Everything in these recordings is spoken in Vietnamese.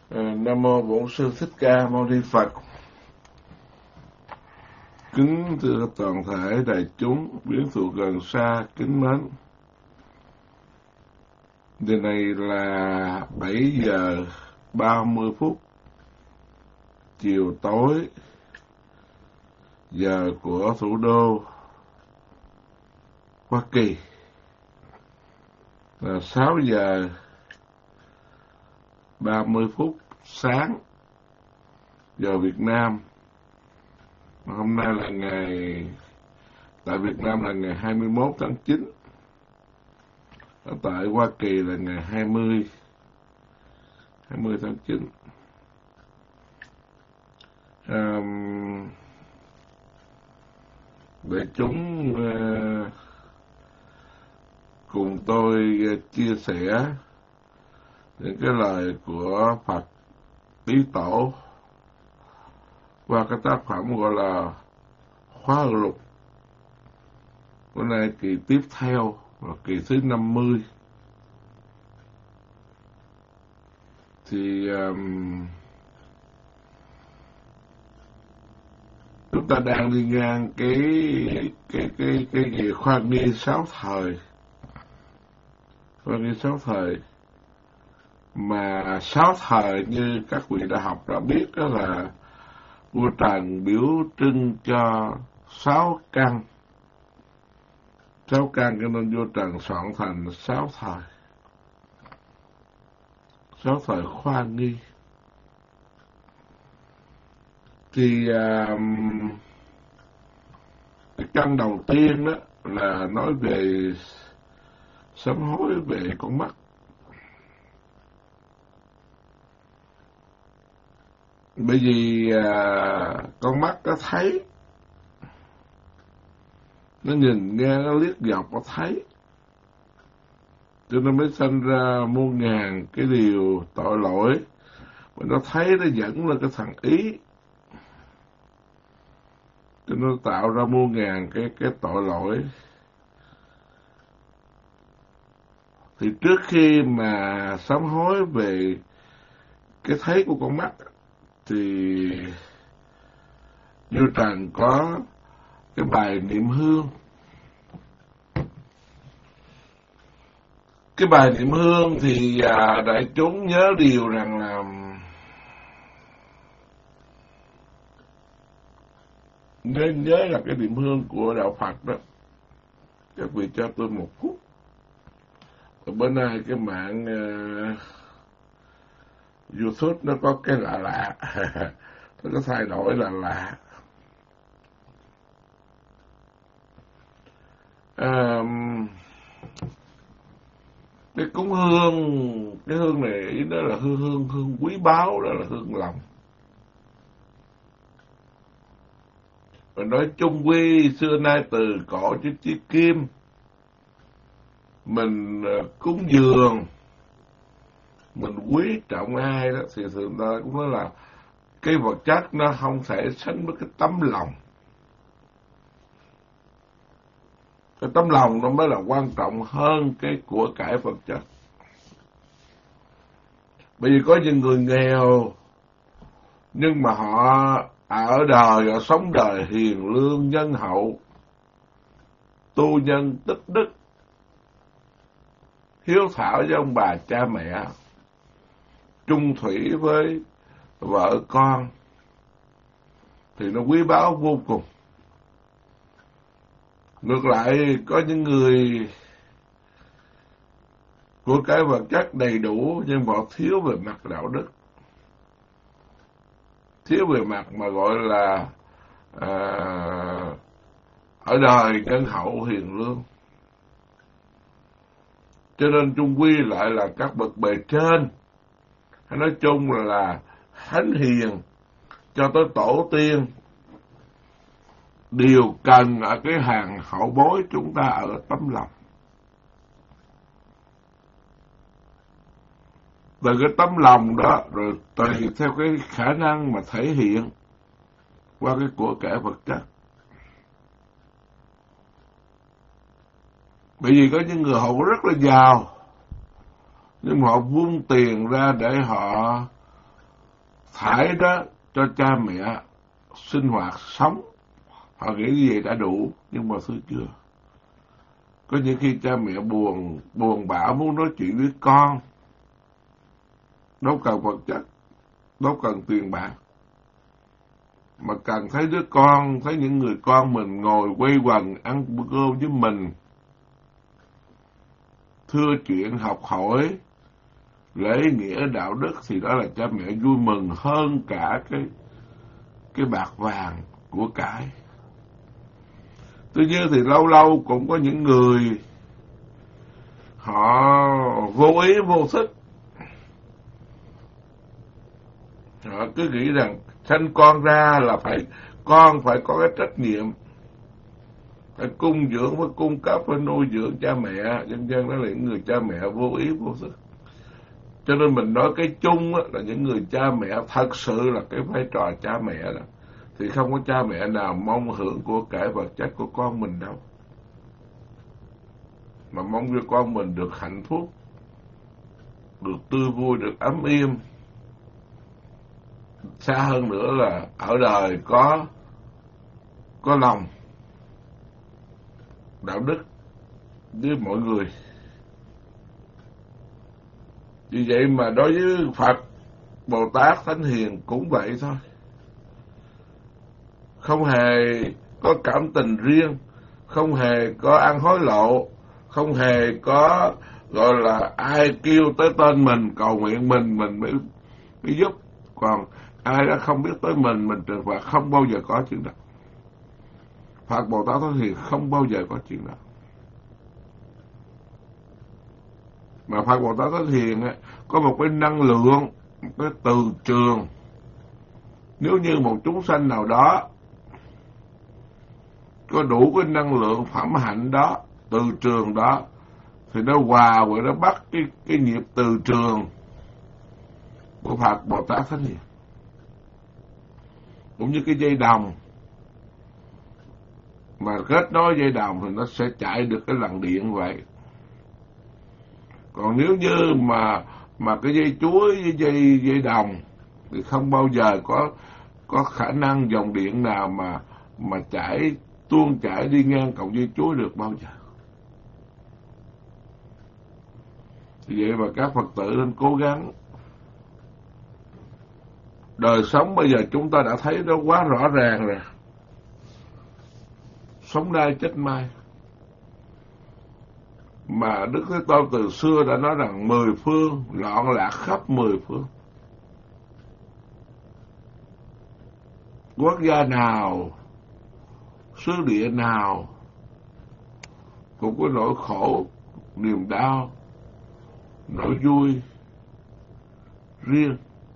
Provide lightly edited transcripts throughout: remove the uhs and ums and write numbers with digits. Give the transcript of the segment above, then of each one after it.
Nam mô Bổn Sư Thích Ca Mâu Ni Phật. Kính thưa toàn thể đại chúng viếng thù gần xa kính mến. Giờ này là 7 giờ 30 phút chiều tối giờ của thủ đô Hoa Kỳ, là 6 giờ 30 phút sáng giờ Việt Nam. Hôm nay là ngày, tại Việt Nam là ngày 21 tháng 9, ở tại Hoa Kỳ là ngày 20 tháng 9. Để chúng cùng tôi chia sẻ những cái lời của Phật Tý Tổ qua cái tác phẩm gọi là Khóa Lục. Bữa nay kỳ tiếp theo là kỳ thứ 50. Thì chúng ta đang đi ngang cái gì khoa nghi 6 thời. Khoa nghi 6 thời mà 6 thời như các vị đã học đã biết, đó là vua Trần biểu trưng cho 6 căn. 6 căn cho nên vua Trần soạn thành 6 thời. 6 thời khoa nghi. Thì cái căn đầu tiên đó là nói về sám hối về con mắt. Bởi vì con mắt nó thấy, nó nhìn nghe, nó liếc dọc, nó thấy, cho nên mới sinh ra muôn ngàn cái điều tội lỗi. Mà nó thấy nó dẫn lên cái thằng ý, cho nó tạo ra muôn ngàn cái tội lỗi. Thì trước khi mà sám hối về cái thấy của con mắt thì vua Trần có cái bài niệm hương. Cái bài niệm hương thì đại chúng nhớ điều rằng là nên nhớ là cái niệm hương của đạo Phật đó. Các vị cho tôi 1 phút. Ở bữa nay cái mạng YouTube nó có cái lạ lạ nó có thay đổi là lạ. Cái cúng hương, cái hương này ý đó là hương quý báu, đó là hương lòng. Và nói chung quy xưa nay từ cổ chứ chiếc kim, mình cúng dường, mình quý trọng ai đó thì thường ta cũng nói là cái vật chất nó không thể sánh với cái tấm lòng. Cái tấm lòng nó mới là quan trọng hơn cái của cải vật chất. Bởi vì có những người nghèo nhưng mà họ ở đời, họ sống đời hiền lương nhân hậu, tu nhân tích đức, hiếu thảo với ông bà cha mẹ, chung thủy với vợ con, thì nó quý báu vô cùng. Ngược lại, có những người của cái vật chất đầy đủ nhưng họ thiếu về mặt đạo đức, thiếu về mặt mà gọi là ở đời nhân hậu hiền lương. Cho nên chung quy lại là các bậc bề trên, hay nói chung là thánh hiền cho tới tổ tiên, đều cần ở cái hàng hậu bối chúng ta ở tấm lòng. Từ cái tấm lòng đó rồi tùy theo cái khả năng mà thể hiện qua cái của cải vật chất. Bởi vì có những người họ rất là giàu, nhưng họ vung tiền ra để họ thải đó cho cha mẹ sinh hoạt sống. Họ nghĩ như vậy đã đủ, nhưng mà thưa chưa. Có những khi cha mẹ buồn bã muốn nói chuyện với con, đâu cần vật chất, đâu cần tiền bạc, mà cần thấy đứa con, thấy những người con mình ngồi quây quần ăn cơm với mình, thưa chuyện học hỏi lễ nghĩa đạo đức, thì đó là cha mẹ vui mừng hơn cả cái bạc vàng của cải. Tuy nhiên thì lâu lâu cũng có những người họ vô ý vô thức, họ cứ nghĩ rằng sanh con ra là con phải có cái trách nhiệm, phải cung dưỡng, phải cung cấp, phải nuôi dưỡng cha mẹ, dân đó là những người cha mẹ vô ý vô thức. Cho nên mình nói cái chung là những người cha mẹ thật sự là cái vai trò cha mẹ đó, thì không có cha mẹ nào mong hưởng của cải vật chất của con mình đâu, mà mong cho con mình được hạnh phúc, được tươi vui, được ấm êm. Xa hơn nữa là ở đời có lòng đạo đức với mọi người. Vì vậy mà đối với Phật, Bồ Tát, Thánh Hiền cũng vậy thôi. Không hề có cảm tình riêng, không hề có ăn hối lộ, không hề có gọi là ai kêu tới tên mình, cầu nguyện mình mới giúp. Còn ai đã không biết tới mình trừng phạt, không bao giờ có chuyện đó. Phật Bồ Tát Thánh Hiền không bao giờ có chuyện đó. Mà Phật Bồ Tát Thánh Hiền có một cái năng lượng, một cái từ trường. Nếu như một chúng sanh nào đó có đủ cái năng lượng phẩm hạnh đó, từ trường đó, thì nó hòa và nó bắt cái nhịp từ trường của Phật Bồ Tát Thánh Hiền. Cũng như cái dây đồng, mà kết nối dây đồng thì nó sẽ chạy được cái làn điện vậy. Còn nếu như mà cái dây chuối với dây đồng thì không bao giờ có khả năng dòng điện nào mà tuôn chảy đi ngang cọng dây chuối được bao giờ. Vì vậy mà các Phật tử nên cố gắng. Đời sống bây giờ chúng ta đã thấy nó quá rõ ràng rồi. Sống nay chết mai. Mà Đức Thế Tôn từ xưa đã nói rằng 10 phương loạn lạc khắp 10 phương. Quốc gia nào, xứ địa nào cũng có nỗi khổ, niềm đau, nỗi vui riêng.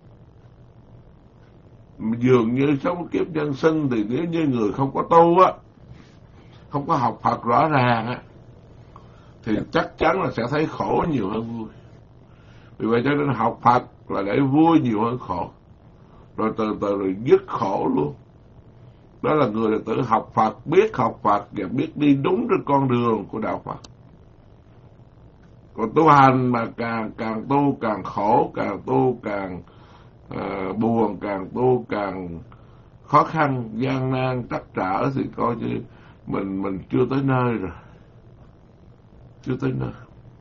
Dường như sống kiếp nhân sinh thì nếu như người không có tu á, không có học Phật rõ ràng á, thì chắc chắn là sẽ thấy khổ nhiều hơn vui. Vì vậy cho nên học Phật là để vui nhiều hơn khổ, rồi từ từ rồi dứt khổ luôn. Đó là người đệ tử học Phật, biết học Phật và biết đi đúng trên con đường của đạo Phật. Còn tu hành mà càng tu càng khổ, càng tu càng buồn, càng tu càng khó khăn, gian nan, trắc trở, thì coi như mình chưa tới nơi rồi. Chưa tới nơi.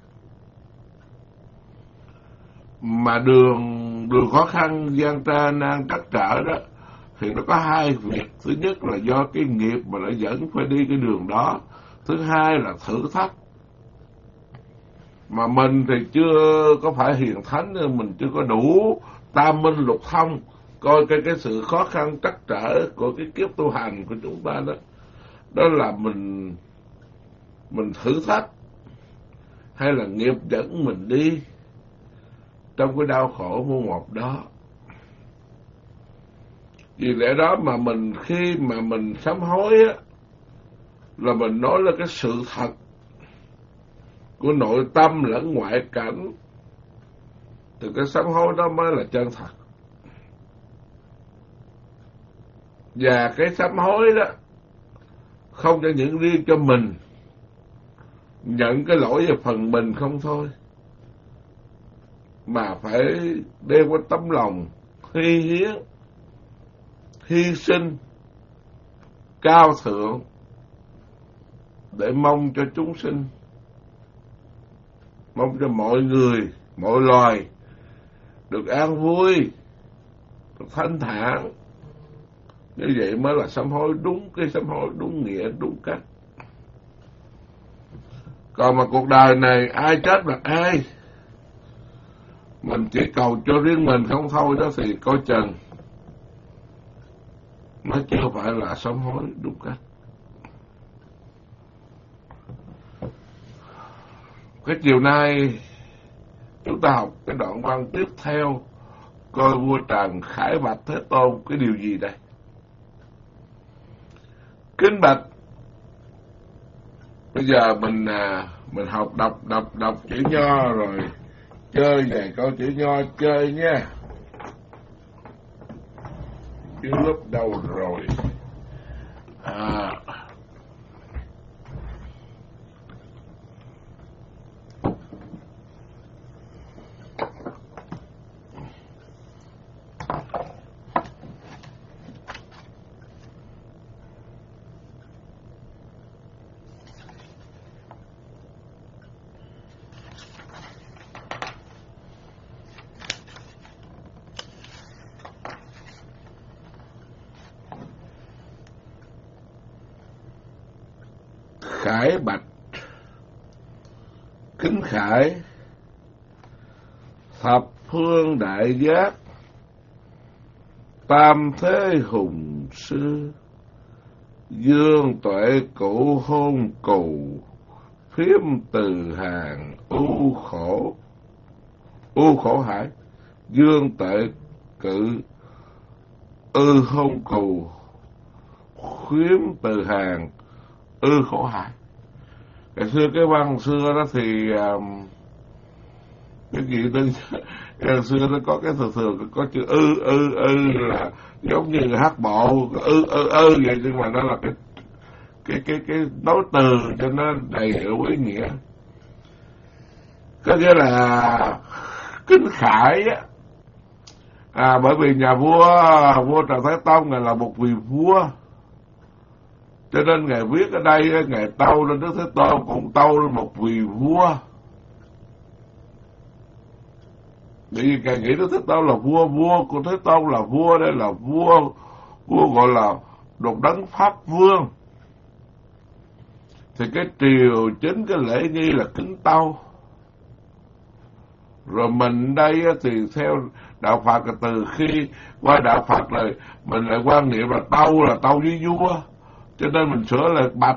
Mà đường khó khăn, gian nan, trắc trở đó, thì nó có hai việc. Thứ nhất là do cái nghiệp mà nó dẫn phải đi cái đường đó. Thứ hai là thử thách. Mà mình thì chưa có phải hiền thánh, nên mình chưa có đủ tam minh lục thông coi cái sự khó khăn trắc trở của cái kiếp tu hành của chúng ta đó. Đó là mình thử thách, hay là nghiệp dẫn mình đi trong cái đau khổ muôn một đó. Vì lẽ đó mà khi mà mình sám hối á, là mình nói là cái sự thật của nội tâm lẫn ngoại cảnh, thì cái sám hối đó mới là chân thật. Và cái sám hối đó không cho những riêng cho mình nhận cái lỗi về phần mình không thôi, mà phải đem cái tấm lòng hy hiến, hy sinh cao thượng để mong cho chúng sinh, mong cho mọi người, mọi loài được an vui, được thanh thản. Như vậy mới là sám hối đúng, cái sám hối đúng nghĩa, đúng cách. Còn mà cuộc đời này ai chết là ai, mình chỉ cầu cho riêng mình không thôi đó thì coi chừng nó chưa phải là sám hối đúng cách. Cái chiều nay chúng ta học cái đoạn văn tiếp theo, coi vua Trần khải bạch Thế Tôn cái điều gì đây? Kính bạch, bây giờ mình học đọc chữ Nho rồi chơi vài câu chữ Nho chơi nha. Chữ lúc đầu rồi. Khải bạch, kính khải, thập phương đại giác, tam thế hùng sư, dương tuệ cụ hôn cù, phiếm từ hàng u khổ hải. Dương tuệ cự hôn cù, phiếm từ hàng khổ hải. Ngày xưa cái văn xưa đó thì cái gì tên ngày xưa nó có cái thường có chữ là giống như hát bộ vậy, nhưng mà nó là cái đối từ cho nó đầy đủ ý nghĩa. Có nghĩa là kính khải á, bởi vì nhà vua Trần Thái Tông ngài là một vị vua, cho nên ngài viết ở đây ngài tâu lên Đức Thế Tôn cũng tâu lên một vị vua. Bởi vì ngài nghĩ Đức Thế Tôn là vua của Thế Tôn là vua, đây là vua gọi là một đấng pháp vương. Thì cái triều chính, cái lễ nghi là kính tâu. Rồi mình đây thì theo đạo Phật, từ khi qua đạo Phật rồi mình lại quan niệm là tâu với vua, cho nên mình sửa lại bạch.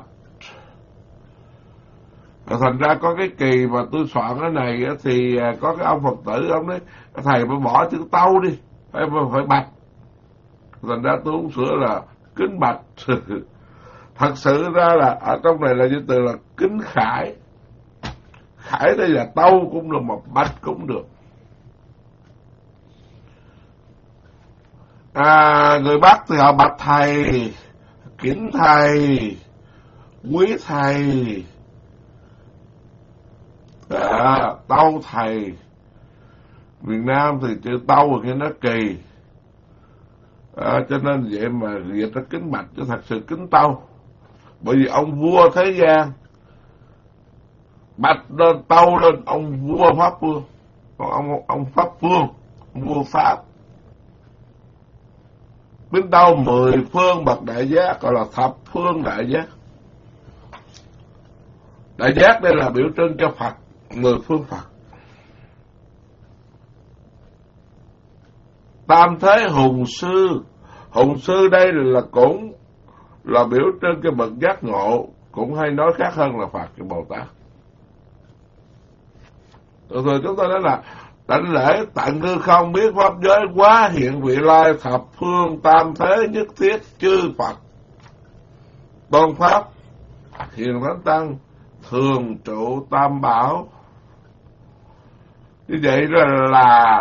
Thành ra có cái kỳ mà tôi soạn cái này thì có cái ông Phật tử ông nói thầy phải bỏ chữ tâu đi, phải bạch. Thành ra tôi cũng sửa là kính bạch. Thật sự ra là ở trong này là chữ từ là kính khải. Khải đây là tâu cũng được mà bạch cũng được. Người Bắc thì họ bạch thầy, kính thầy, quý thầy, tâu thầy. Việt Nam thì chữ tâu thì nó kỳ, cho nên vậy mà việc nó kính bạch chứ thật sự kính tâu. Bởi vì ông vua thế gian bạch lên tâu lên ông vua Pháp Vương, còn ông Pháp Vương, ông vua Pháp. Biết đâu 10 phương bậc đại giác gọi là thập phương đại giác. Đại giác đây là biểu trưng cho Phật, 10 phương Phật. Tam thế hùng sư đây là cũng là biểu trưng cái bậc giác ngộ, cũng hay nói khác hơn là Phật cái Bồ Tát. Rồi chúng ta nói là đảnh lễ tặng hư không biết pháp giới quá hiện vị lai thập phương tam thế nhất thiết chư Phật tôn pháp hiền thánh tăng thường trụ tam bảo. Như vậy là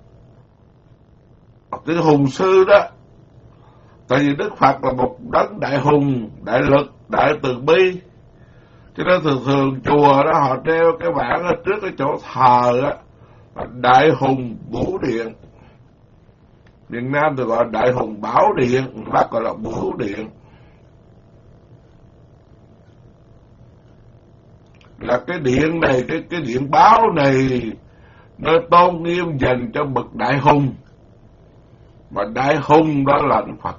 cái hùng sư đó. Tại vì Đức Phật là một đấng đại hùng, đại lực, đại từ bi, cho nên thường chùa đó họ treo cái bảng ở trước cái chỗ thờ á, đại hùng Vũ Điện. miền Nam thì gọi Đại Hùng Bảo Điện, Bắc gọi là Bửu Điện. Là cái điện này, cái điện báo này nó tôn nghiêm dành cho bậc đại hùng, mà đại hùng đó là Đức Phật.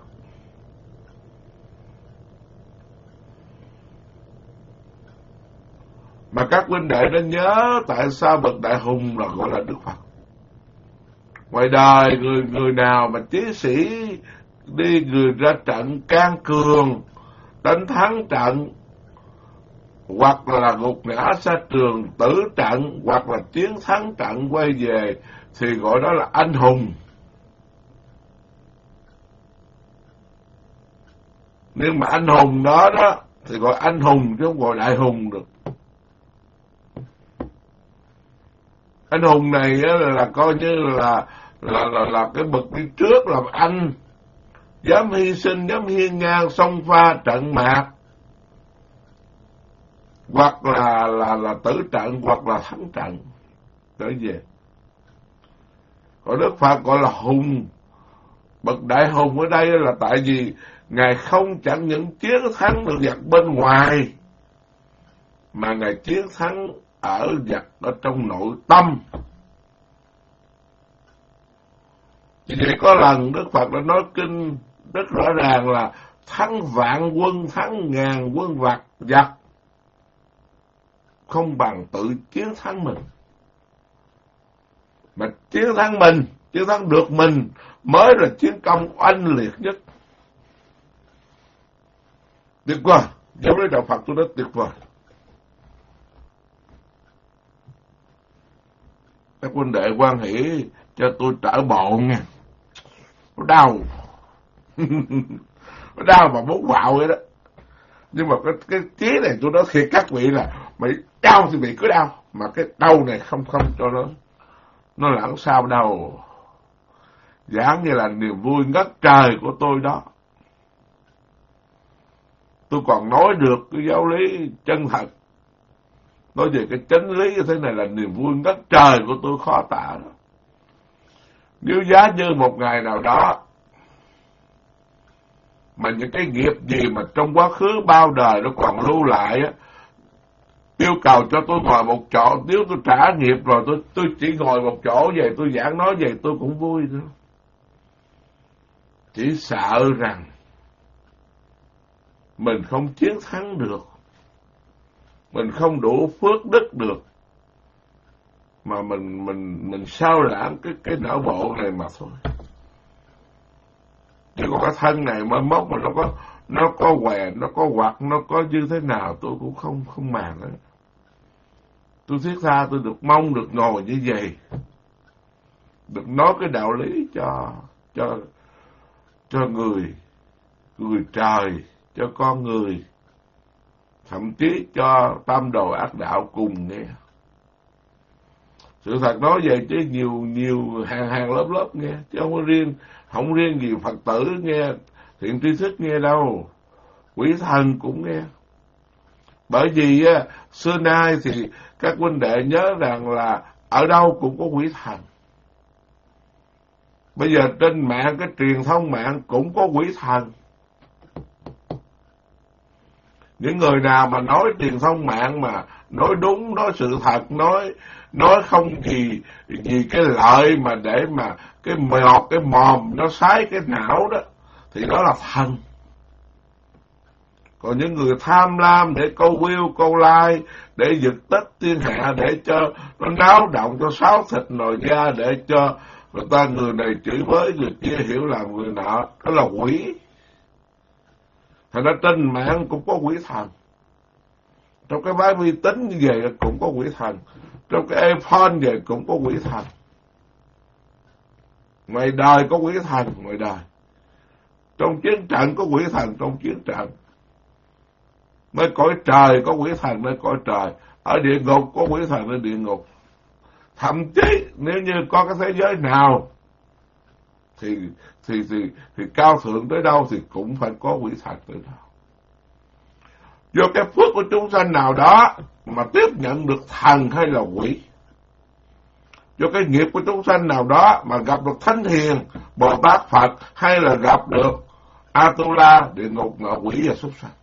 Mà các huynh đệ nên nhớ tại sao bậc đại hùng là gọi là Đức Phật. Ngoài đời người nào mà chiến sĩ đi người ra trận can cường đánh thắng trận, hoặc là gục ngã xa trường tử trận, hoặc là chiến thắng trận quay về, thì gọi đó là anh hùng. Nhưng mà anh hùng đó thì gọi anh hùng chứ không gọi đại hùng được. Anh hùng này là coi như là cái bậc đi trước, làm anh dám hy sinh, dám hiên ngang xông pha trận mạc, hoặc là tử trận, hoặc là thắng trận trở về. Còn Đức Phật gọi là hùng, bậc đại hùng ở đây là tại vì Ngài không chẳng những chiến thắng được giặc bên ngoài, mà Ngài chiến thắng ở giặc ở trong nội tâm. Vì vậy có lần Đức Phật đã nói kinh rất rõ ràng là thắng vạn quân, thắng ngàn quân giặc không bằng tự chiến thắng mình. Mà chiến thắng mình, chiến thắng được mình mới là chiến công oanh liệt nhất. Tuyệt vời, giáo lý đạo Phật tôi nói tuyệt vời. Các huynh đệ quan hỷ cho tôi trở bộ nha. Nó đau. Nó đau mà muốn quạo vậy đó. Nhưng mà cái chí này tôi nói thiệt các vị là mày đau thì mày cứ đau, mà cái đau này không cho nó lãng sao đâu. Giảng như là niềm vui ngất trời của tôi đó. Tôi còn nói được cái giáo lý chân thật. Nói về cái chánh lý như thế này là niềm vui ngất trời của tôi khó tả đó. Nếu giá như một ngày nào đó mà những cái nghiệp gì mà trong quá khứ bao đời nó còn lưu lại á, yêu cầu cho tôi ngồi một chỗ, nếu tôi trả nghiệp rồi tôi chỉ ngồi một chỗ về, tôi giảng nói về tôi cũng vui nữa. Chỉ sợ rằng mình không chiến thắng được, mình không đủ phước đức được, mà mình sao lãng cái não bộ này mà thôi. Chứ còn cái thân này mới mốc mà nó có què, nó có quặt, nó có như thế nào tôi cũng không màng nữa. Tôi thiết tha tôi được mong được ngồi như vậy, được nói cái đạo lý cho người trời, cho con người, thậm chí cho tam đồ ác đạo cùng nghe. Sự thật nói vậy chứ nhiều hàng lớp nghe, chứ không riêng gì Phật tử nghe, thiện tri thức nghe đâu, quỷ thần cũng nghe. Bởi vì xưa nay thì các huynh đệ nhớ rằng là ở đâu cũng có quỷ thần. Bây giờ trên mạng, cái truyền thông mạng cũng có quỷ thần. Những người nào mà nói truyền thông mạng mà nói đúng, nói sự thật, nói không gì cái lợi mà để mà cái mồm nó sái cái não đó, thì đó là thần. Còn những người tham lam để câu view, câu like, để giật tích thiên hạ, để cho nó náo động, cho xáo thịt nồi da, để cho người này chửi bới, người kia hiểu làm người nọ, đó là quỷ. Thành ra trên mạng cũng có quỷ thần. Trong cái máy vi tính như vậy cũng có quỷ thần. Trong cái iPhone vậy cũng có quỷ thần. Ngoài đời có quỷ thần, ngoài đời. Trong chiến trận có quỷ thần, trong chiến trận. Nơi cõi trời có quỷ thần, nơi cõi trời. Ở địa ngục có quỷ thần, ở địa ngục. Thậm chí nếu như có cái thế giới nào thì cao thượng tới đâu thì cũng phải có quỷ thần tới đâu. Do cái phước của chúng sanh nào đó mà tiếp nhận được thần hay là quỷ, cho cái nghiệp của chúng sanh nào đó mà gặp được Thánh Hiền, Bồ Tát, Phật, hay là gặp được Atula, địa ngục, ngạ quỷ và súc sanh.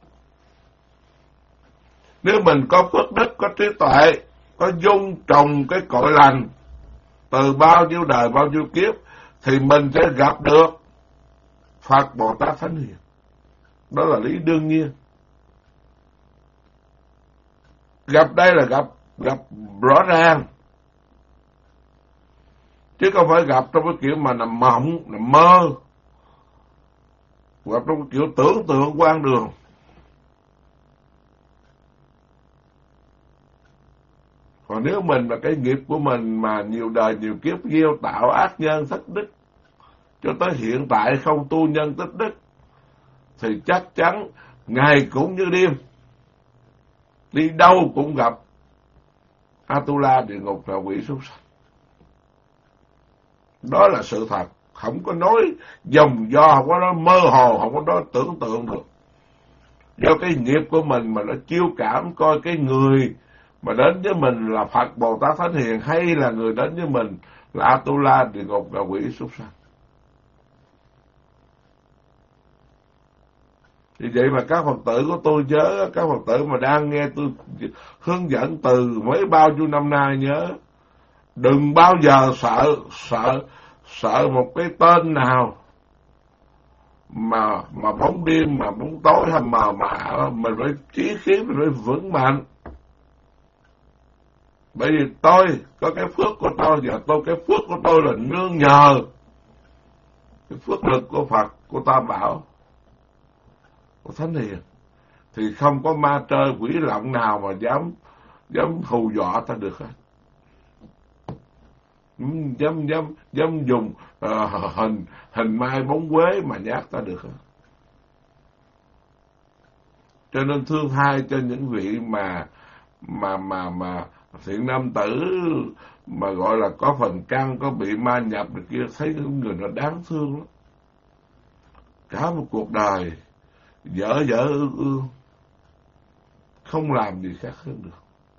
Nếu mình có phước đức, có trí tuệ, có dung trồng cái cội lành từ bao nhiêu đời, bao nhiêu kiếp, thì mình sẽ gặp được Phật, Bồ Tát, Thánh Hiền. Đó là lý đương nhiên. Gặp đây là gặp rõ ràng, chứ không phải gặp trong cái kiểu mà nằm mộng, nằm mơ, gặp trong cái kiểu tưởng tượng quan đường. Còn nếu mình là cái nghiệp của mình mà nhiều đời nhiều kiếp gieo tạo ác nhân thất đức, cho tới hiện tại không tu nhân tích đức, thì chắc chắn ngày cũng như đêm, đi đâu cũng gặp Atula, địa ngục, ngạ quỷ, súc sanh. Đó là sự thật, không có nói dòng do, không có nói mơ hồ, không có nói tưởng tượng được. Do cái nghiệp của mình mà nó chiêu cảm coi cái người mà đến với mình là Phật, Bồ Tát, Thánh Hiền, hay là người đến với mình là Atula, địa ngục, ngạ quỷ, súc sanh. Vì vậy mà các Phật tử của tôi nhớ, các Phật tử mà đang nghe tôi hướng dẫn từ mấy bao nhiêu năm nay nhớ, đừng bao giờ sợ một cái tên nào mà bóng đêm, mà bóng tối hay mờ mạ, mình phải chí khí, mình phải vững mạnh. Bởi vì tôi có cái phước của tôi, và cái phước của tôi là nương nhờ cái phước lực của Phật, của Tam Bảo, của Thánh Hiền, thì không có ma trơi quỷ lộng nào mà dám hù dọa ta được hết. Dám dùng hình mai bóng quế mà nhát ta được hết. Cho nên thương hai cho những vị mà thiện nam tử mà gọi là có phần căn, có bị ma nhập được kia, thấy những người nó đáng thương lắm. Cả một cuộc đời dở ương, không làm gì khác hơn được.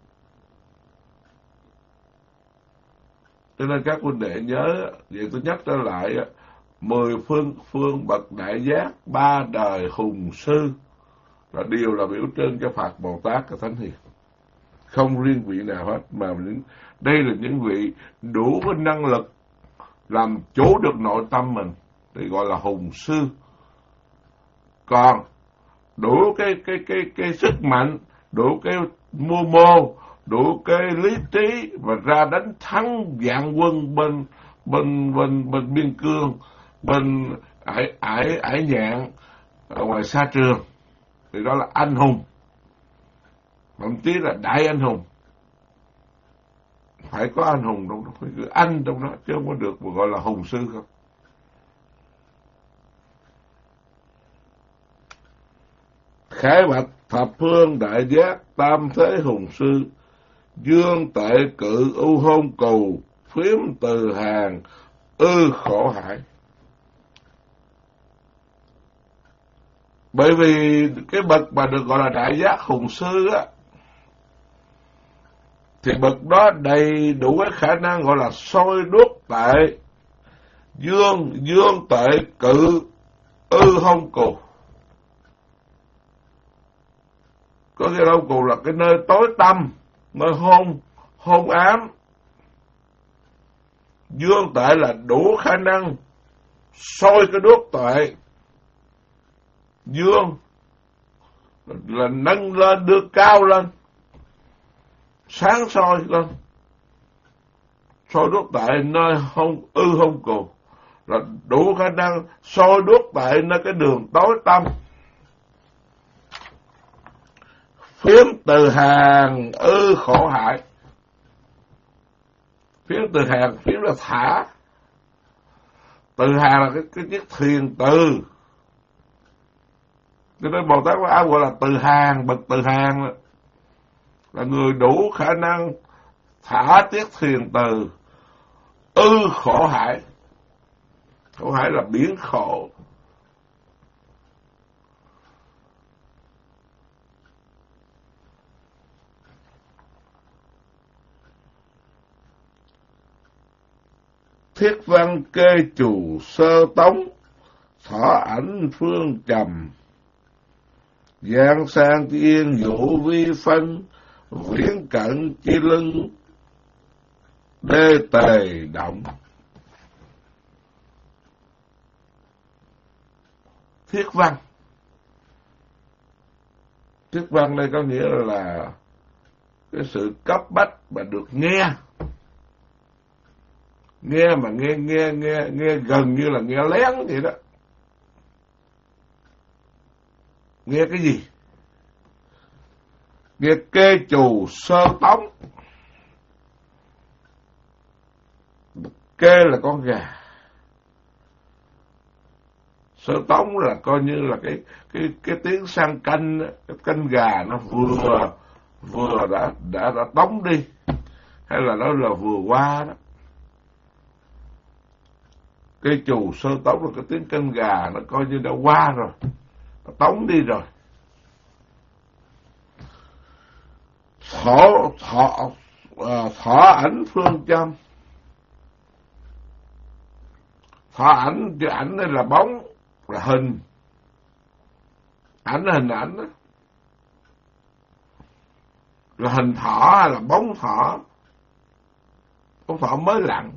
Cho nên các huynh đệ nhớ, vậy tôi nhắc trở lại, 10 phương bậc đại giác, 3 đời hùng sư là đều là biểu trưng cho Phật, Bồ Tát và Thánh Hiền. Không riêng vị nào hết, mà đây là những vị đủ cái năng lực làm chủ được nội tâm mình, thì gọi là hùng sư. Còn đủ cái sức mạnh, đủ cái mưu, đủ cái lý trí và ra đánh thắng vạn quân bên biên cương, bên ải nhạn ở ngoài xa trường, thì đó là anh hùng, thậm chí là đại anh hùng. Phải có anh hùng trong đó, phải có anh trong đó, chứ không có được mà gọi là hùng sư không. Khải bạch thập phương đại giác, tam thế hùng sư, dương tệ cự ưu hôn cù, phiếm từ hàng khổ hại. Bởi vì cái bậc mà được gọi là đại giác hùng sư á, thì bậc đó đầy đủ cái khả năng gọi là soi đuốc tệ, dương tệ cự hôn cù. Có cái hôn cù là cái nơi tối tăm, nơi hôn ám. Dương tệ là đủ khả năng soi cái đuốc tuệ. Dương là nâng lên, đưa cao lên, sáng soi lên. Soi đuốc tệ nơi hôn cù là đủ khả năng soi đuốc tệ nơi cái đường tối tăm. Phiếm từ hàng khổ hại. Phiếm từ hàng, phiếm là thả. Từ hàng là cái chiếc thuyền từ. Cho nên Bồ Tát Áo gọi là từ hàng, bậc từ hàng là người đủ khả năng thả chiếc thuyền từ khổ hại. Khổ hại là biển khổ. Thiết văn kê chù sơ tống, thọ ảnh phương trầm. Giang sang yên vũ vi phân, viễn cận chi lưng đê tề động. Thiết văn. Thiết văn đây có nghĩa là cái sự cấp bách mà được nghe. Nghe mà nghe gần như là nghe lén vậy đó. Nghe cái gì? Nghe kê chù sơ tống. Kê là con gà. Sơ tống là coi như là cái tiếng sang canh, cái canh gà nó vừa đã tống đi, hay là nó là vừa qua đó. Cái chù sơ tống là cái tiếng canh gà nó coi như đã qua rồi, nó tống đi rồi. Thọ ảnh phương châm. Thọ ảnh, chữ ảnh đây là bóng, là hình. Ảnh là hình ảnh đó. Là hình thỏ hay là bóng thỏ. Bóng thỏ mới lặn.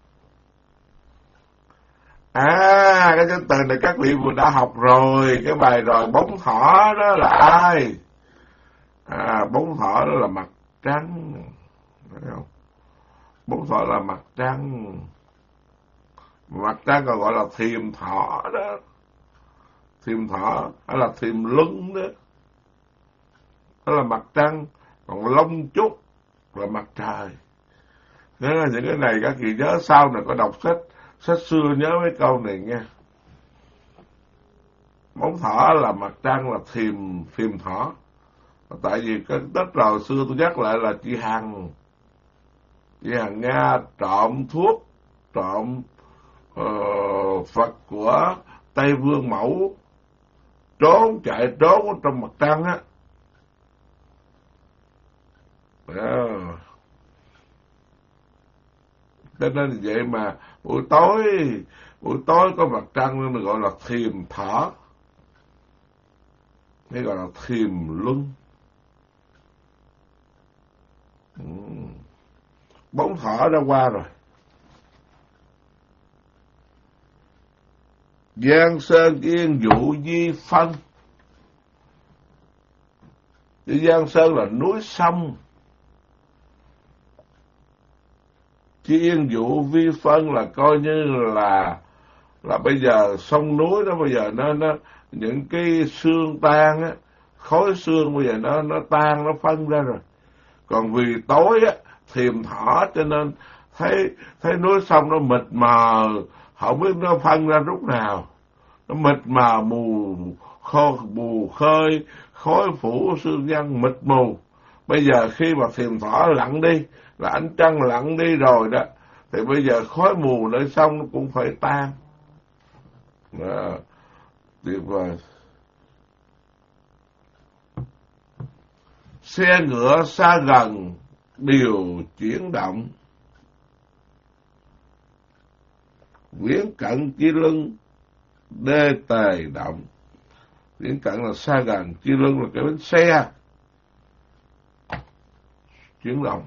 Cái chữ từ này các vị vừa đã học rồi, cái bài rồi. Bóng thỏ đó là ai? Bóng thỏ đó là mặt trăng. Thấy không? Bóng thỏ là mặt trăng. Mặt trăng còn gọi là thiềm thỏ đó. Thiềm thỏ hay là thiềm lưng đó. Đó là mặt trăng. Còn lông trúc là mặt trời. Nếu là những cái này các chị nhớ sau này có đọc sách xưa nhớ mấy câu này nha. Bóng thỏ là mặt trăng là thiềm thỏ. Tại vì cái đất rồi xưa tôi nhắc lại là chị Hằng Nga trộm thuốc, trộm Phật của Tây Vương Mẫu, chạy trốn trong mặt trăng á. Cho nên vậy mà buổi tối có mặt trăng nên gọi là thiềm thỏ, hay gọi là thiềm luân. Bóng thỏ đã qua rồi. Giang sơn yên dụ di phân. Chữ Giang Sơn là núi sông. Chữ yên dụ vi phân là coi như là bây giờ sông núi đó, bây giờ nó những cái xương tan á, khối xương bây giờ nó tan, nó phân ra rồi. Còn vì tối á thiềm thỏ cho nên thấy núi sông nó mịt mờ, không biết nó phân ra lúc nào. Nó mịt mờ mù khơi, khói phủ sương giăng mịt mù. Bây giờ khi mà thiềm thỏ lặn đi, là ánh trăng lặn đi rồi đó, thì bây giờ khói mù nơi sông nó cũng phải tan. Đó, tuyệt vời. Xe ngựa xa gần đều chuyển động, viễn cận chi lưng đê tề động. Viễn cận là xa gần, chi lưng là cái bánh xe chuyển động.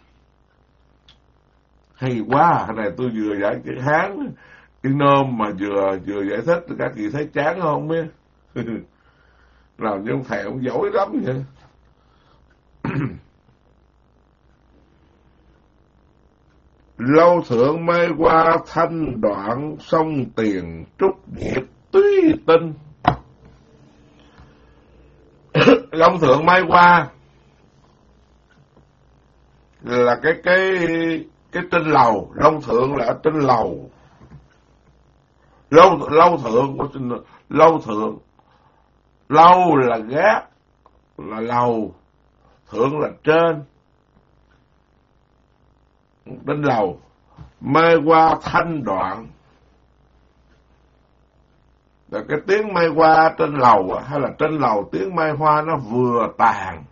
Hay quá, cái này tôi vừa giải chữ Hán, cái nôm mà vừa giải thích, các chị thấy chán không biết. Làm như ông thầy ông giỏi lắm vậy. Lâu thượng mây qua thanh đoạn, sông tiền trúc diệp túy tinh. Long thượng mây qua là cái tinh lầu. Long thượng là tinh lầu. Lâu thượng của lâu thượng. Lâu là gác, là lầu, thượng là trên. Tinh lầu. Mây qua thanh đoạn là cái tiếng mây qua trên lầu, hay là trên lầu tiếng mây hoa nó vừa tàn.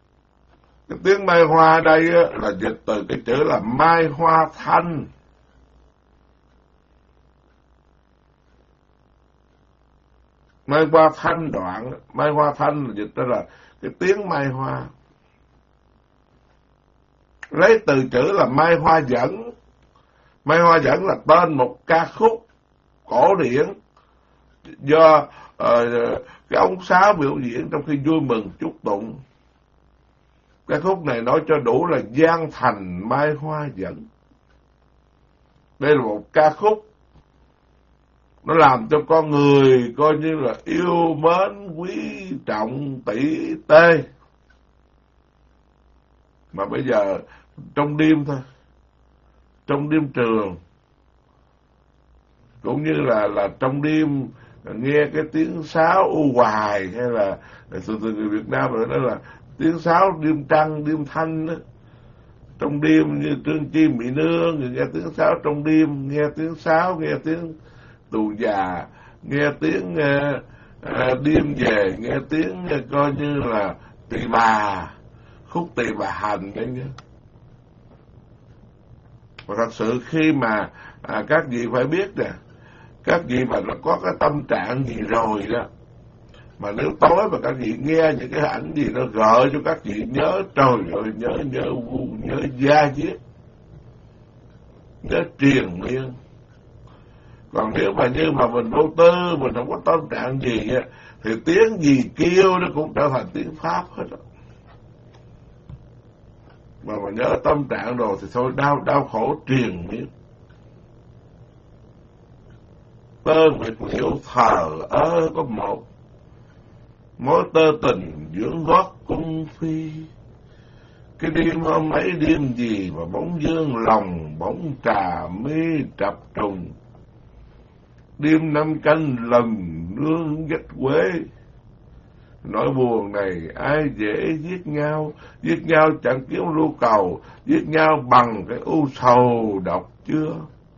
Cái tiếng mai hoa đây là dịch từ cái chữ là mai hoa thanh. Mai hoa thanh đoạn, mai hoa thanh là dịch ra là cái tiếng mai hoa. Lấy từ chữ là mai hoa dẫn. Mai hoa dẫn là tên một ca khúc cổ điển do cái ống sáo biểu diễn trong khi vui mừng chúc tụng. Ca khúc này nói cho đủ là gian thành mai hoa dẫn. Đây là một ca khúc nó làm cho con người coi như là yêu mến, quý trọng, tỷ tê. Mà bây giờ trong đêm thôi, trong đêm trường, cũng như là trong đêm nghe cái tiếng sáo u hoài, hay là thường người Việt Nam rồi đó là tiếng sáo đêm trăng, đêm thanh đó. Trong đêm như Trương Chi Mỹ Nương, người nghe tiếng sáo trong đêm, nghe tiếng sáo, nghe tiếng tù già, nghe tiếng đêm về, nghe tiếng coi như là tỳ bà, khúc tỳ bà hành đấy nhé. Và thật sự khi mà các vị phải biết nè, các vị mà nó có cái tâm trạng gì rồi đó, mà nếu tối mà các vị nghe những cái ảnh gì nó gợi cho các vị nhớ, trời ơi, nhớ da diết, nhớ triền miên. Còn nếu mà như mà mình vô tư, mình không có tâm trạng gì á, thì tiếng gì kêu nó cũng trở thành tiếng Pháp hết đó. Mà nhớ tâm trạng rồi thì thôi đau khổ triền miên. Tơ nguyệt liễu thờ có một, mối tơ tình dưỡng gót cung phi. Cái đêm hôm ấy đêm gì mà bóng dương lòng, bóng trà mê trập trùng. Đêm năm canh lần nương dách quế. Nỗi buồn này ai dễ giết nhau chẳng kiếm lưu cầu, giết nhau bằng cái u sầu độc chưa.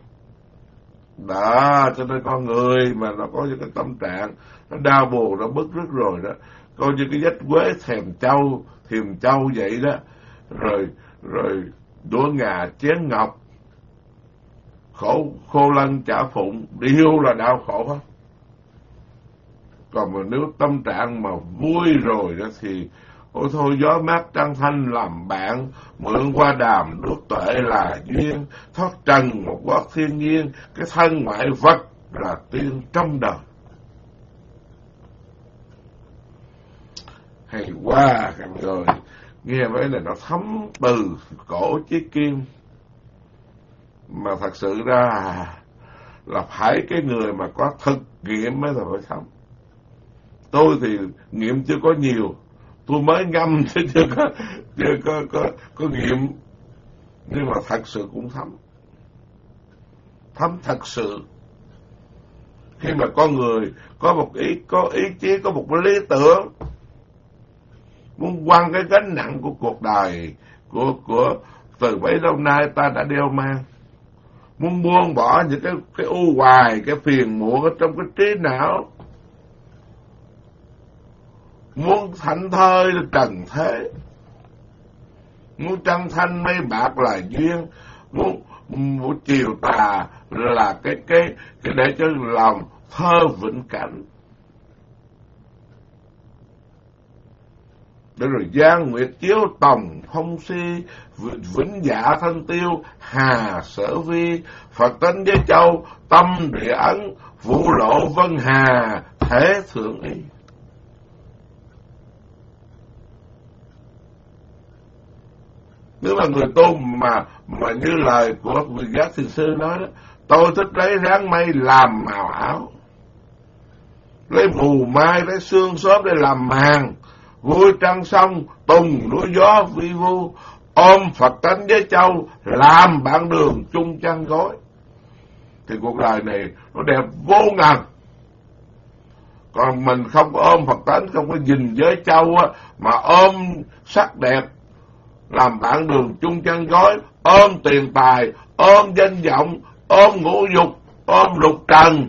Đó, cho nên con người mà nó có những cái tâm trạng nó đau buồn, nó bức rứt rồi đó, coi như cái vết quế thèm châu vậy đó, rồi đũa ngà chén ngọc, khô lân chả phụng, đều là đau khổ hết. Còn mà nếu tâm trạng mà vui rồi đó thì ôi thôi, gió mát trăng thanh làm bạn, mượn qua đàm đuốc tuệ là duyên, thoát trần một gót thiên nhiên, cái thân ngoại vật là tiên trong đời. Hay quá các người, nghe mấy này nó thấm từ cổ chí kim, mà thật sự ra là phải cái người mà có thực nghiệm mới là phải thấm. Tôi thì nghiệm chưa có nhiều, tôi mới ngâm chứ chưa có nghiệm, nhưng mà thật sự cũng thấm thật sự. Khi mà con người có ý chí, có một lý tưởng, muốn quăng cái gánh nặng của cuộc đời của từ bấy lâu nay ta đã đeo mang, muốn buông bỏ những cái u hoài, cái phiền muộn ở trong cái trí não, muốn thảnh thơi trần thế, muốn trăng thanh mây bạc là duyên, muốn chiều tà là cái để cho lòng thơ vĩnh cảnh. Để rồi giang nguyệt chiếu tòng phong si, vĩnh dạ thân tiêu hà sở vi. Phật tánh với châu tâm địa ấn, vũ lộ vân hà thế thượng y. Nếu mà người tu mà như lời của vị Giác Thiền Sư nói đó, tôi thích lấy dáng mây làm màu áo, lấy mù mai, lấy sương sớm để làm màn, vui trăng sông tùng núi gió vi vu, ôm Phật tánh với châu làm bạn đường chung chăn gối. Thì cuộc đời này nó đẹp vô ngần. Còn mình không có ôm Phật tánh, không có nhìn với châu á, mà ôm sắc đẹp làm bạn đường chung chăn gối, ôm tiền tài, ôm danh vọng, ôm ngũ dục, ôm lục trần,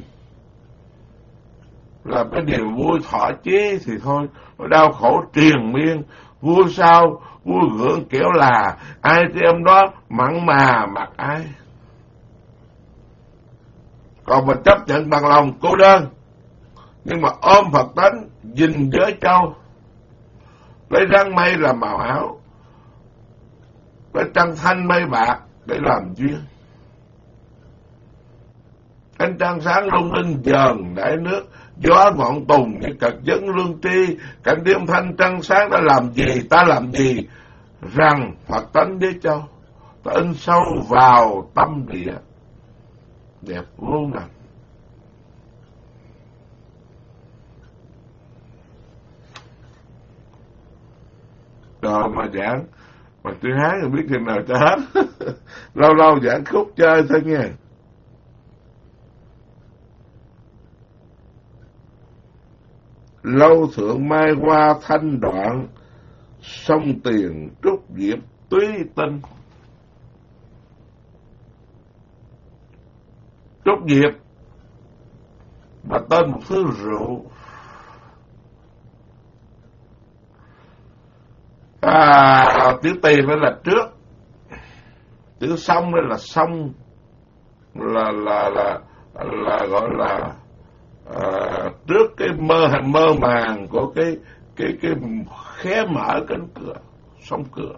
là cái điều vui thỏa chí thì thôi, nó đau khổ triền miên. Vui sao? Vui gượng kiểu là ai thì em đó mặn mà mặc ai. Còn mình chấp nhận bằng lòng cô đơn, Nhưng mà ôm Phật tánh, gìn giới châu, lấy răng mây làm màu áo, lấy trăng thanh mây bạc để làm duyên. Ánh trăng sáng lung linh dần đại nước, gió ngọn tùng như cật vấn lương tri. Cảnh đêm thanh trăng sáng đã làm gì, ta làm gì, rằng Phật tánh đế châu, ta in sâu vào tâm địa. Đẹp vô ngần. Rồi mà giảng, mà tôi hát rồi biết chừng nào cho hết. Lâu lâu giảng khúc chơi thôi nghe. Lâu thượng mai hoa thanh đoạn, sông tiền trúc diệp túy tinh. Trúc diệp là tên một thứ rượu. Chữ tiền đó là trước, chữ sông đó là sông, là gọi là trước cái mơ màng của cái khé mở cánh cửa, sông cửa.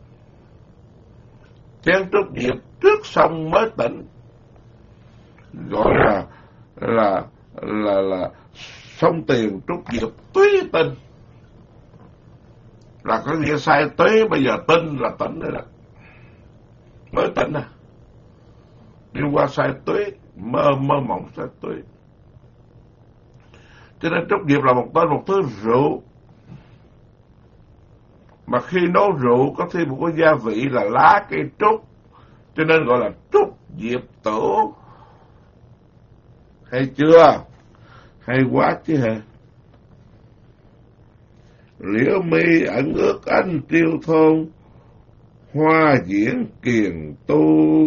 Chén trúc diệp trước sông mới tỉnh, gọi là sông tiền trúc diệp túy tinh. Là có nghĩa sai tuế, bây giờ tinh là tỉnh đấy đó, mới tỉnh à. Đi qua sai tuế, mơ mộng sai tuế. Cho nên trúc diệp là một tên, một thứ rượu. Mà khi nấu rượu có thêm một cái gia vị là lá cây trúc, cho nên gọi là trúc diệp tử. Hay chưa? Hay quá chứ hả? Liễu mi ẩn ước anh triêu thôn, hoa diễn kiền tu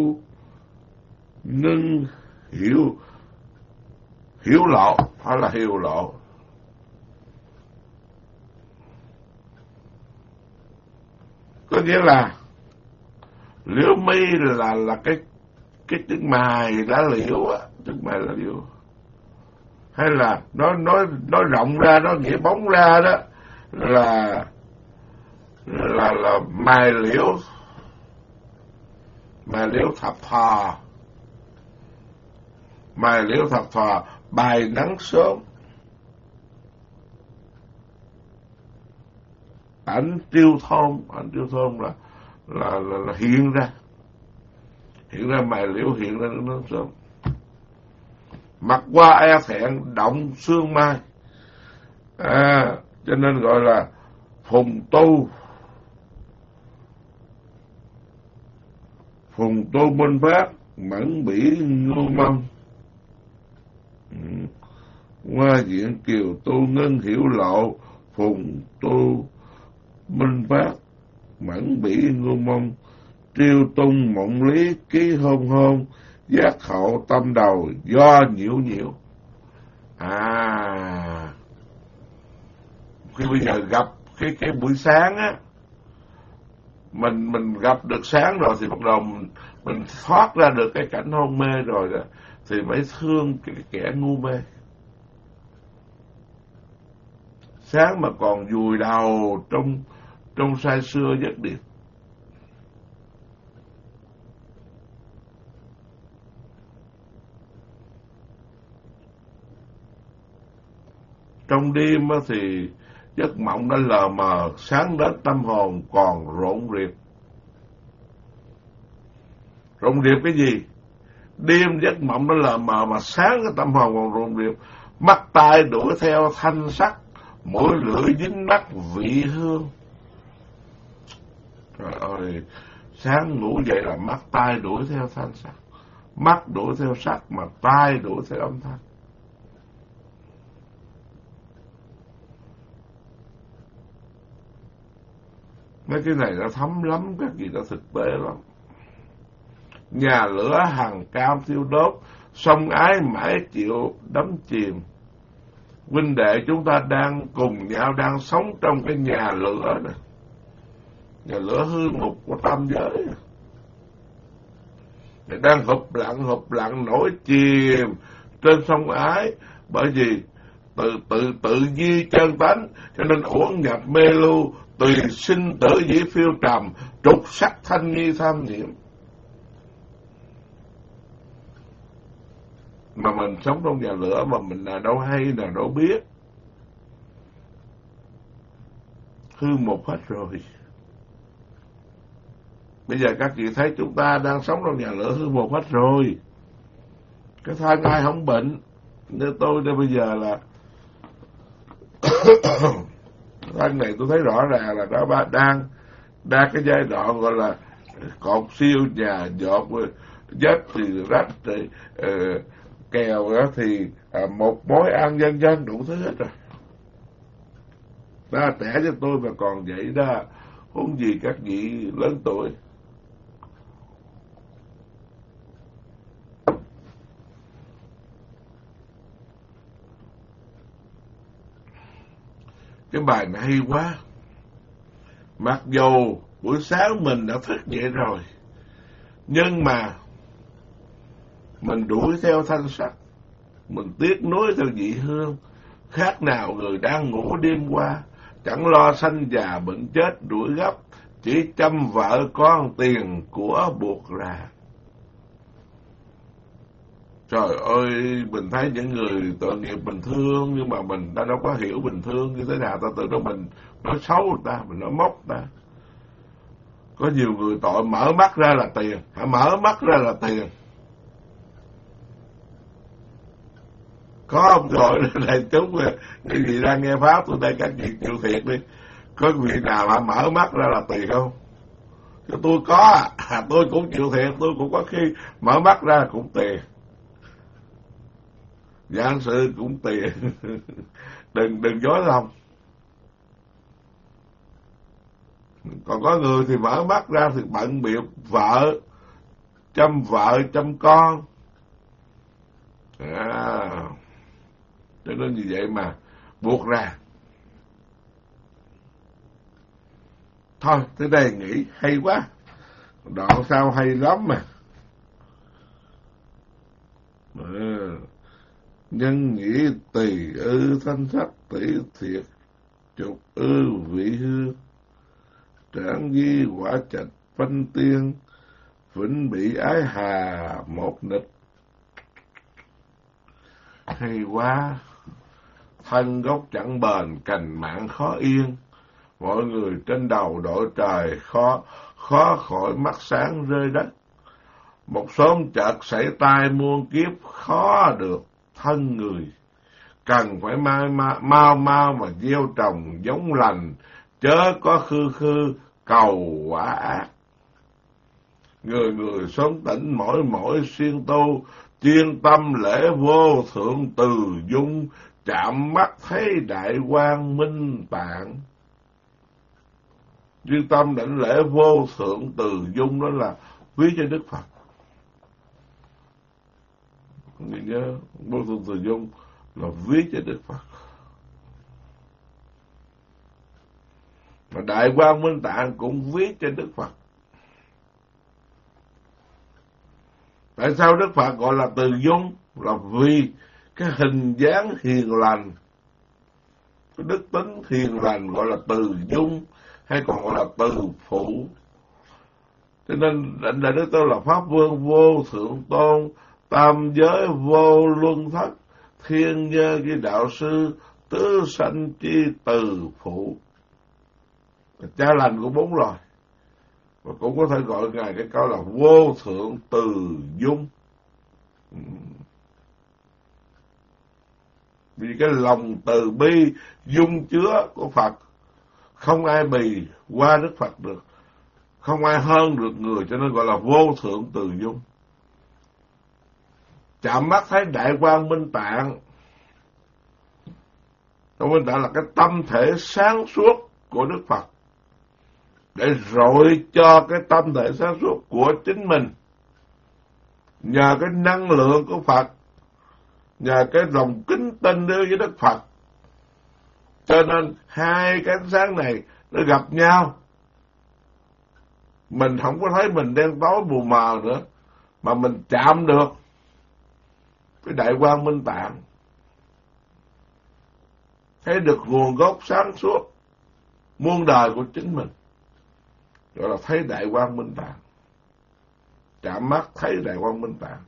nâng hiểu lộ, hay là hiểu lộ. Có nghĩa là liễu mi là cái chữ mài lá liễu á, chữ mài lá liễu. Hay là nói rộng ra, nó nghĩa bóng ra đó, là mài liễu thập thò, mài liễu thập thò, bài nắng sớm. Ảnh tiêu thôn là hiện ra mài liễu, hiện ra nắng sớm. Mặt qua e thẹn động sương mai, cho nên gọi là phùng tu minh phát, mẫn bỉ ngưu mông. Hoa diện kiều tu ngân hiểu lộ, phùng tu minh phát, mẫn bỉ ngưu mông. Triêu tung mộng lý ký hôn, giác hậu tâm đầu do nhiễu. Khi bây giờ gặp cái buổi sáng á, mình gặp được sáng rồi thì bắt đầu mình thoát ra được cái cảnh hôn mê rồi đó, thì mới thương cái kẻ ngu mê. Sáng mà còn vùi đầu trong say sưa giấc điệp. Trong đêm thì giấc mộng đã lờ mờ, sáng đến tâm hồn còn rộn rịp. Rộn rịp cái gì? Đêm giấc mộng đã lờ mờ mà sáng cái tâm hồn còn rộn rịp. Mắt tai đuổi theo thanh sắc, mỗi lưỡi dính mắt vị hương. Trời ơi, sáng ngủ dậy là mắt tai đuổi theo thanh sắc, mắt đuổi theo sắc mà tai đuổi theo âm thanh. Mấy cái này nó thấm lắm, các gì nó thực tế lắm. Nhà lửa hằng cam thiêu đốt, sông ái mãi chịu đắm chìm. Huynh đệ chúng ta đang cùng nhau đang sống trong cái nhà lửa này, nhà lửa hư ngục của tam giới. Để đang hụp lặng nổi chìm trên sông ái. Bởi vì tự di chân tánh, cho nên uổng nhập mê lưu, tùy sinh tử dĩ phiêu trầm, trục sắc thanh nghi tham niệm. Mà mình sống trong nhà lửa mà mình là đâu hay, là đâu biết. Hư một hết rồi. Bây giờ các chị thấy chúng ta đang sống trong nhà lửa hư một hết rồi. Cái thân ai không bệnh. Như tôi đây bây giờ là thân này tôi thấy rõ ràng là nó đang cái giai đoạn gọi là cột siêu nhà dột, dết thì rách thì kèo đó thì một mối ăn dân dân đủ thứ hết rồi. Đó, trẻ cho tôi mà còn vậy đó, huống gì các vị lớn tuổi. Cái bài này hay quá. Mặc dù buổi sáng mình đã thức dậy rồi, nhưng mà mình đuổi theo thanh sắc, mình tiếc nuối theo vị hương, khác nào người đang ngủ đêm qua, chẳng lo sanh già bệnh chết đuổi gấp, chỉ chăm vợ con tiền của buộc ra. Trời ơi, mình thấy những người tội nghiệp bình thường, nhưng mà mình ta đâu có hiểu bình thường như thế nào, ta tự đó mình nói xấu người ta, mình nói móc ta. Có nhiều người tội mở mắt ra là tiền, mở mắt ra là tiền. Có ông gọi này chúng cái gì đang nghe pháp tôi đây các vị chịu thiệt đi. Có vị nào mà mở mắt ra là tiền không? Tôi có, tôi cũng chịu thiệt, tôi cũng có khi mở mắt ra cũng tiền. Giảng sự cũng tiền. đừng dối lòng. Còn có người thì mở mắt ra thì bận bịu vợ chăm con. Cho nên như vậy mà buộc ra. Thôi tới đây nghĩ hay quá, đoạn sau hay lắm mà. Nhân nghĩ tỳ ư thanh sắc tỷ thiệt, trục ư vị hư, tráng di quả trạch phân tiên, vĩnh bị ái hà một nịch. Hay quá. Thân gốc chẳng bền, cành mạng khó yên, mọi người trên đầu đội trời, khó khỏi mắt sáng rơi đất. Một sớm chợt xảy tai muôn kiếp, khó được thân người. Cần phải mau mà gieo trồng giống lành, chớ có khư cầu quả ác. Người sớm tỉnh, mỗi siêng tu, chuyên tâm lễ vô thượng từ dung, chạm mắt thấy đại quang minh tạng. Chuyên tâm đảnh lễ vô thượng từ dung, đó là viết cho Đức Phật. Người nhớ vô thượng từ dung là viết cho Đức Phật. Mà đại quang minh tạng cũng viết cho Đức Phật. Tại sao Đức Phật gọi là từ dung? Là vì cái hình dáng hiền lành, cái đức tính hiền lành gọi là từ dung, hay còn gọi là từ phụ. Cho nên Đại Đức tôi là Pháp Vương vô thượng tôn, tam giới vô luân thất, thiên nhân với đạo sư, tứ sanh chi từ phụ. Cha lành của bốn loài. Và cũng có thể gọi Ngài cái câu là vô thượng từ dung. Vì cái lòng từ bi dung chứa của Phật, không ai bì qua Đức Phật được, không ai hơn được người, cho nên gọi là vô thượng từ dung. Chạm mắt thấy đại quang minh tạng. Đại minh tạng là cái tâm thể sáng suốt của Đức Phật, để rọi cho cái tâm thể sáng suốt của chính mình. Nhờ cái năng lượng của Phật, nhờ cái lòng kính tin đối với Đức Phật, cho nên hai cái ánh sáng này nó gặp nhau. Mình không có thấy mình đen tối mù mờ nữa, mà mình chạm được cái đại quang minh tạng. thấy được nguồn gốc sáng suốt muôn đời của chính mình, gọi là thấy đại quang minh tạng, chạm mắt thấy đại quang minh tạng.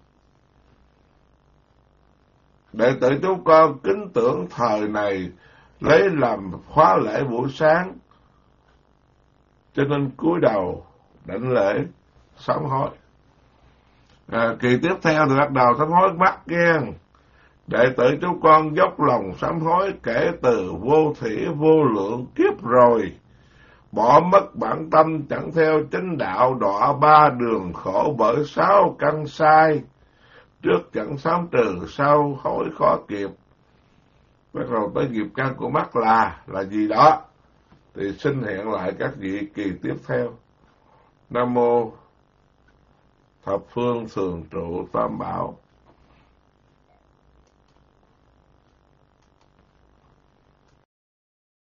Đệ tử chúng con kính tưởng thời này lấy làm khóa lễ buổi sáng, cho nên cúi đầu đảnh lễ sám hối. Kỳ tiếp theo thì bắt đầu sám hối mắt ngang. Đệ tử chúng con dốc lòng sám hối kể từ vô thủy vô lượng kiếp rồi, bỏ mất bản tâm chẳng theo chánh đạo, đọa ba đường khổ bởi 6 căn sai, trước chẳng sám trừ sau hối khó kịp. Bắt đầu tới nghiệp căn của mắt là gì đó, thì xin hẹn lại các vị kỳ tiếp theo. Nam mô Thập Phương Thường Trụ Tam Bảo.